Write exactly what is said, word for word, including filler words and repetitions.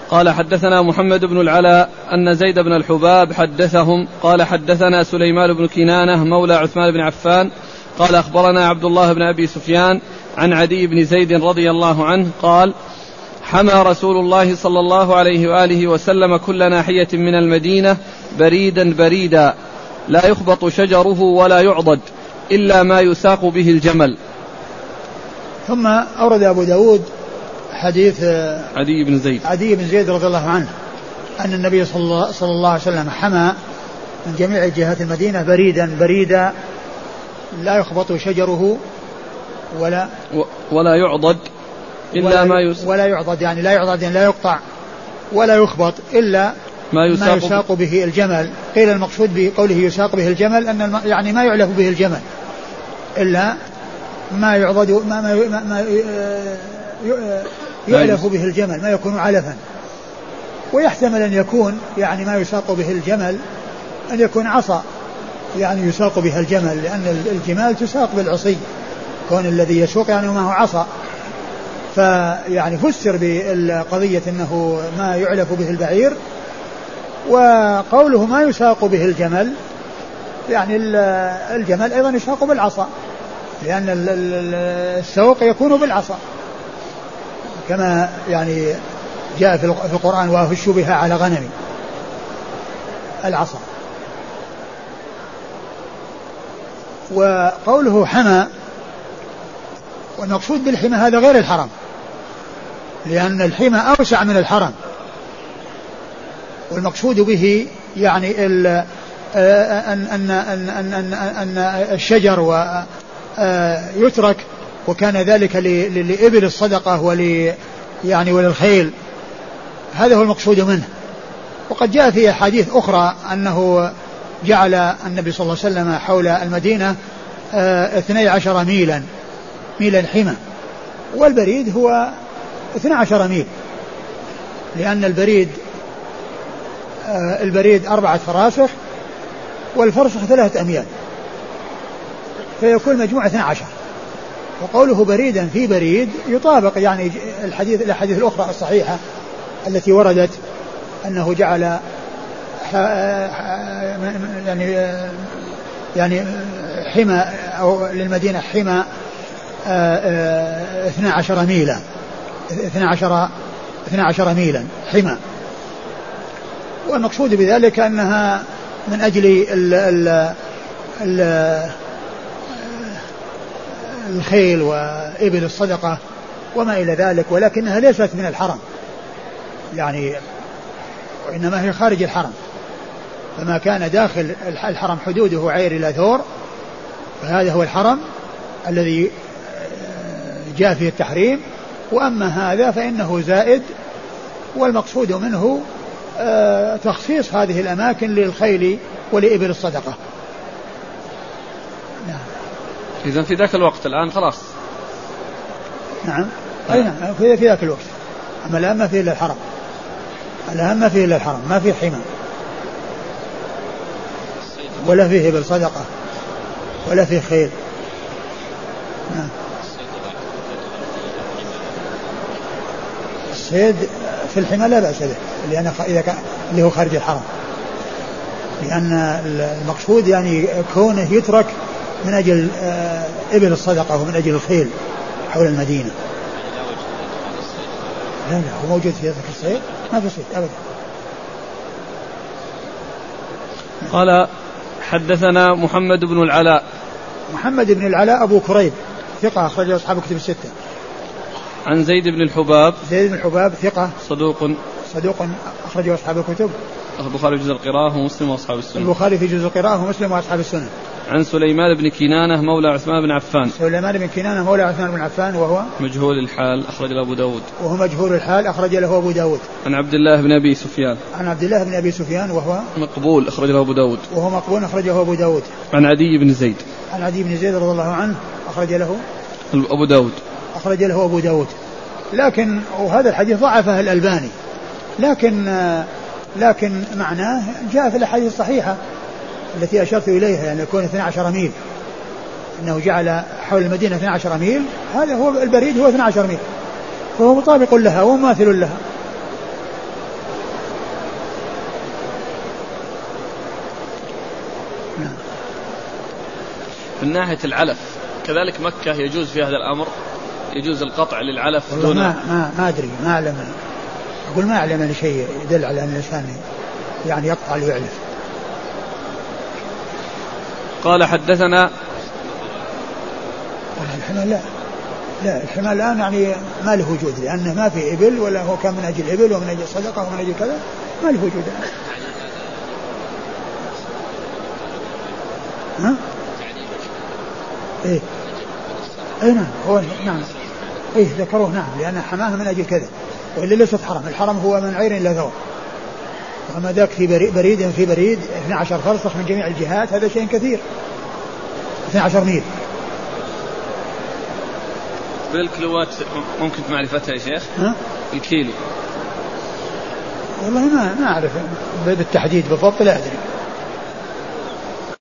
قال حدثنا محمد بن العلاء أن زيد بن الحباب حدثهم قال حدثنا سليمان بن كنانة مولى عثمان بن عفان قال أخبرنا عبد الله بن أبي سفيان عن عدي بن زيد رضي الله عنه قال حمى رسول الله صلى الله عليه وآله وسلم كل ناحية من المدينة بريدا بريدا لا يخبط شجره ولا يعضد إلا ما يساق به الجمل. ثم أورد أبو داود حديث عدي بن زيد عدي بن زيد رضي الله عنه أن النبي صلى الله, صلى الله عليه وسلم حمى من جميع جهات المدينة بريدا بريدا لا يخبط شجره ولا ولا يعضد إلا ولا ما يساق ولا يعضد يعني لا يعضد يعني لا يقطع ولا يخبط إلا ما يساق, ما يساق به الجمل. قيل المقصود بقوله يساق به الجمل أن يعني ما يعلف به الجمل إلا ما يعضد ما, ما, ما, ما يعلف به الجمل ما يكون علفا. ويحتمل أن يكون يعني ما يساق به الجمل أن يكون عصا يعني يساق بها الجمل لأن الجمال تساق بالعصي كون الذي يسوق يعني ما هو عصا. فيعني فسر بالقضية أنه ما يعلف به البعير. وقوله ما يساق به الجمل يعني الجمل أيضا يساق بالعصا لأن السوق يكون بالعصا كما يعني جاء في القرآن وهش بها على غنمي العصا. وقوله حمى والمقصود بالحمى هذا غير الحرم لأن الحمى أوسع من الحرم. والمقصود به يعني ال أن أن أن أن أن, أن الشجر ويترك وكان ذلك لإبل الصدقة ول يعني وللخيل هذا هو المقصود منه. وقد جاء في أحاديث أخرى أنه جعل النبي صلى الله عليه وسلم حول المدينة اثني عشر ميلا ميلا حمى والبريد هو اثني عشر ميل لأن البريد البريد أربعة فراسخ والفرسخ ثلاثة أميال فيكون مجموعة اثني عشر. وقوله بريدا في بريد يطابق يعني الحديث الأحاديث الأخرى الصحيحة التي وردت أنه جعل يعني يعني حمى أو للمدينة حمى اثني عشر ميلا اثني عشر اثني عشر ميلا حمى. والمقصود بذلك أنها من أجل ال ال ال الخيل وإبل الصدقة وما إلى ذلك ولكنها ليست من الحرم يعني وإنما هي خارج الحرم. فما كان داخل الحرم حدوده عير إلى ثور فهذا هو الحرم الذي جاء فيه التحريم. وأما هذا فإنه زائد والمقصود منه تخصيص هذه الأماكن للخيل ولإبل الصدقة. نعم. إذن في ذاك الوقت الآن خلاص. نعم. أي نعم في في ذاك الوقت. أما الآن ما فيه إلا الحرم. الآن ما فيه إلا الحرم ما فيه حمى ولا فيه إبل صدقة ولا فيه خيل. نعم. الصيد في الحمى لا بأس به لأن إذا كان اللي هو خارج الحرم لأن المقصود يعني كونه يترك من أجل إبل الصدقة ومن أجل الخيل حول المدينة. لا لا هو موجود في ذلك الصيد ما في صيد أبدا. قال حدثنا محمد بن العلاء محمد بن العلاء أبو كريب ثقة أخرجه أصحاب كتب الستة. عن زيد بن الحباب زيد بن الحباب ثقة صدوق صدوق أخرجه أصحاب الكتب البخاري في جزء القراءة ومسلم وأصحاب السنة. البخاري في جزء القراءة ومسلم وأصحاب السنة. عن سليمان بن كنانة مولى عثمان بن عفان سليمان بن كنانة مولى عثمان بن عفان وهو مجهول الحال أخرج له أبو داود وهو مجهول الحال أخرج له أبو داود. عن عبد الله بن أبي سفيان عن عبد الله بن أبي سفيان وهو مقبول أخرج له أبو داود وهو مقبول أخرجه أبو داود. عن عدي بن زيد عن عدي بن زيد رضي الله عنه أخرج له أبو داود أخرج له أبو داود. لكن وهذا الحديث ضعفه الألباني لكن لكن معناه جاء في الأحاديث الصحيحة التي أشرت إليها يعني يكون اثني عشر ميل أنه جعل حول المدينة اثني عشر ميل هذا هو البريد هو اثني عشر ميل فهو مطابق لها ومماثل لها. من ناحية العلف كذلك مكة يجوز في هذا الأمر، يجوز القطع للعلف دون ما, ما, ما أدري ما أعلم، أقول ما أعلم أن شيء يدل على أن الإنسان يعني يقطع ليعلف. قال حدثنا الحمى لا لا الحمى الآن يعني ما له وجود، لأنه ما في إبل ولا هو كان من أجل الإبل ومن أجل الصدقة ومن أجل كذا، ما له وجود الآن. ها؟ إيه إيه نعم هو نعم إيه ذكروه نعم، لأن حماها من أجل كذا، وإلا ليست حرم. الحرم هو من عير إلى ثور، وما ذاك في بريد في بريد اثني عشر فرسخ من جميع الجهات، هذا شيء كثير، اثني عشر ميل. بالكيلوات ممكن معرفتها يا شيخ؟ ها؟ الكيلو والله ما ما أعرف بالتحديد بالضبط، لا أدري.